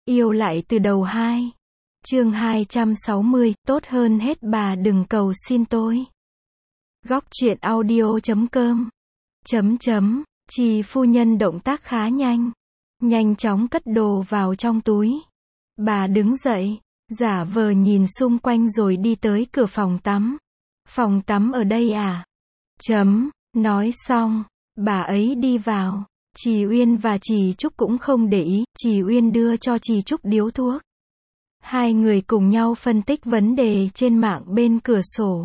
Yêu lại từ đầu 2. Chương 260, tốt hơn hết bà đừng cầu xin tôi. Góc truyện audio.com. Trì phu nhân động tác khá nhanh. Nhanh chóng cất đồ vào trong túi. Bà đứng dậy, giả vờ nhìn xung quanh rồi đi tới cửa phòng tắm. Phòng tắm ở đây à? Nói xong, bà ấy đi vào. Trì Uyên và Trì Trúc cũng không để ý, Trì Uyên đưa cho Trì Trúc điếu thuốc. Hai người cùng nhau phân tích vấn đề trên mạng bên cửa sổ.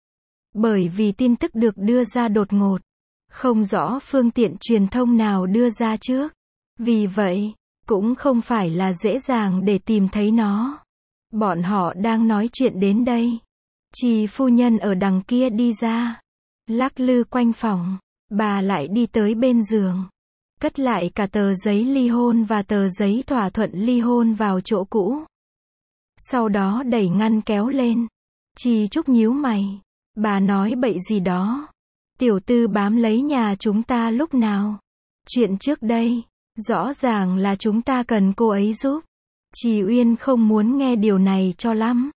Bởi vì tin tức được đưa ra đột ngột, không rõ phương tiện truyền thông nào đưa ra trước. Vì vậy, cũng không phải là dễ dàng để tìm thấy nó. Bọn họ đang nói chuyện đến đây. Trì phu nhân ở đằng kia đi ra, lắc lư quanh phòng, bà lại đi tới bên giường. Cất lại cả tờ giấy ly hôn và tờ giấy thỏa thuận ly hôn vào chỗ cũ. Sau đó đẩy ngăn kéo lên. Trì Trúc nhíu mày. Bà nói bậy gì đó. Tiểu tư bám lấy nhà chúng ta lúc nào? Chuyện trước đây, rõ ràng là chúng ta cần cô ấy giúp. Trì Uyên không muốn nghe điều này cho lắm.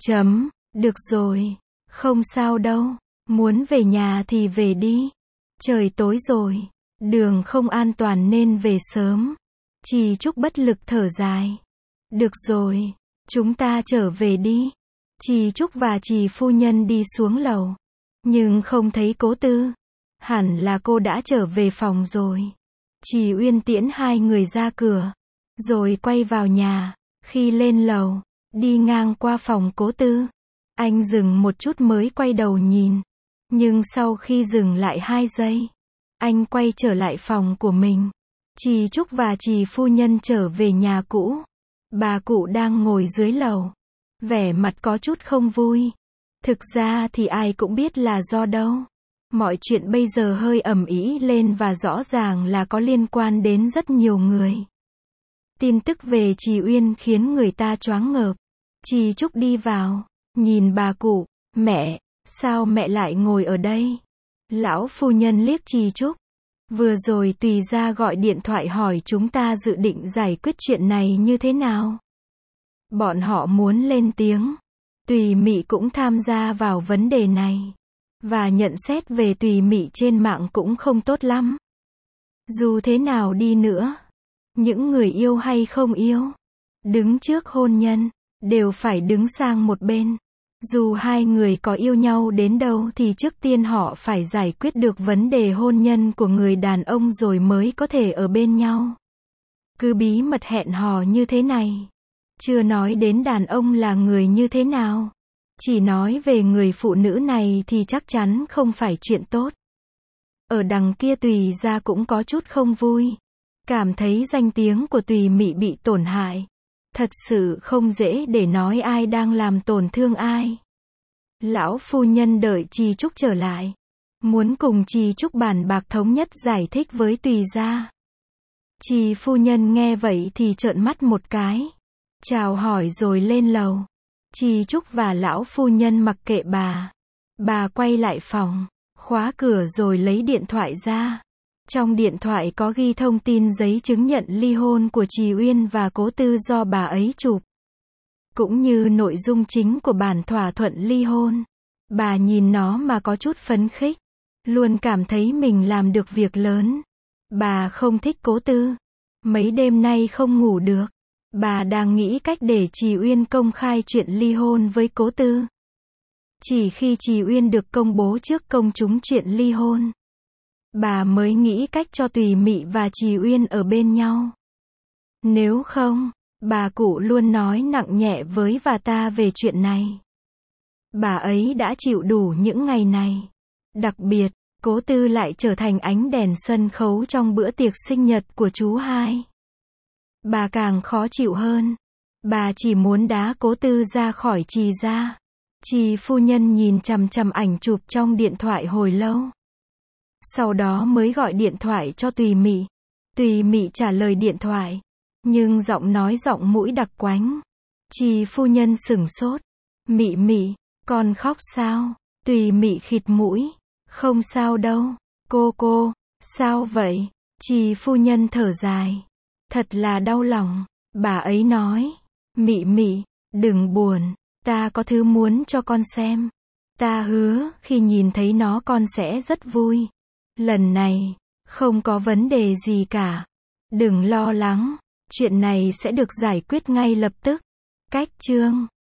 Được rồi, không sao đâu. Muốn về nhà thì về đi. Trời tối rồi. Đường không an toàn nên về sớm. Trì Trúc bất lực thở dài. Được rồi, chúng ta trở về đi. Trì Trúc và Trì phu nhân đi xuống lầu. Nhưng không thấy Cố Tư. Hẳn là cô đã trở về phòng rồi. Trì Uyên tiễn hai người ra cửa, rồi quay vào nhà. Khi lên lầu, đi ngang qua phòng Cố Tư, anh dừng một chút mới quay đầu nhìn. Nhưng sau khi dừng lại 2 giây, anh quay trở lại phòng của mình. Trì Trúc và Trì phu nhân trở về nhà cũ. Bà cụ đang ngồi dưới lầu, vẻ mặt có chút không vui. Thực ra thì ai cũng biết là do đâu. Mọi chuyện bây giờ hơi ầm ĩ lên và rõ ràng là có liên quan đến rất nhiều người. Tin tức về Trì Uyên khiến người ta choáng ngợp. Trì Trúc đi vào, nhìn bà cụ. Mẹ, sao mẹ lại ngồi ở đây? Lão phu nhân liếc Trì Trúc. Vừa rồi Tùy gia gọi điện thoại hỏi chúng ta dự định giải quyết chuyện này như thế nào. Bọn họ muốn lên tiếng. Tùy Mị cũng tham gia vào vấn đề này. Và nhận xét về Tùy Mị trên mạng cũng không tốt lắm. Dù thế nào đi nữa, những người yêu hay không yêu, đứng trước hôn nhân, đều phải đứng sang một bên. Dù hai người có yêu nhau đến đâu thì trước tiên họ phải giải quyết được vấn đề hôn nhân của người đàn ông rồi mới có thể ở bên nhau. Cứ bí mật hẹn hò như thế này. Chưa nói đến đàn ông là người như thế nào. Chỉ nói về người phụ nữ này thì chắc chắn không phải chuyện tốt. Ở đằng kia Tùy gia cũng có chút không vui. Cảm thấy danh tiếng của Tùy Mị bị tổn hại. Thật sự không dễ để nói ai đang làm tổn thương ai. Lão phu nhân đợi Trì Trúc trở lại. Muốn cùng Trì Trúc bàn bạc thống nhất giải thích với Tùy gia. Trì phu nhân nghe vậy thì trợn mắt một cái. Chào hỏi rồi lên lầu. Trì Trúc và lão phu nhân mặc kệ bà. Bà quay lại phòng, khóa cửa rồi lấy điện thoại ra. Trong điện thoại có ghi thông tin giấy chứng nhận ly hôn của Trì Uyên và Cố Tư do bà ấy chụp. Cũng như nội dung chính của bản thỏa thuận ly hôn. Bà nhìn nó mà có chút phấn khích. Luôn cảm thấy mình làm được việc lớn. Bà không thích Cố Tư. Mấy đêm nay không ngủ được. Bà đang nghĩ cách để Trì Uyên công khai chuyện ly hôn với Cố Tư. Chỉ khi Trì Uyên được công bố trước công chúng chuyện ly hôn, bà mới nghĩ cách cho Tùy Mị và Trì Uyên ở bên nhau. Nếu không, bà cụ luôn nói nặng nhẹ với bà ta về chuyện này. Bà ấy đã chịu đủ những ngày này. Đặc biệt, Cố Tư lại trở thành ánh đèn sân khấu trong bữa tiệc sinh nhật của chú hai. Bà càng khó chịu hơn. Bà chỉ muốn đá Cố Tư ra khỏi Trì gia. Trì phu nhân nhìn chằm chằm ảnh chụp trong điện thoại hồi lâu. Sau đó mới gọi điện thoại cho Tùy Mị. Tùy Mị trả lời điện thoại. Nhưng giọng nói giọng mũi đặc quánh. Trì phu nhân sửng sốt. Mị Mị, con khóc sao? Tùy Mị khịt mũi. Không sao đâu. Cô, sao vậy? Trì phu nhân thở dài. Thật là đau lòng. Bà ấy nói, Mị Mị, đừng buồn, ta có thứ muốn cho con xem. Ta hứa, khi nhìn thấy nó con sẽ rất vui. Lần này, không có vấn đề gì cả. Đừng lo lắng, chuyện này sẽ được giải quyết ngay lập tức. Cách chương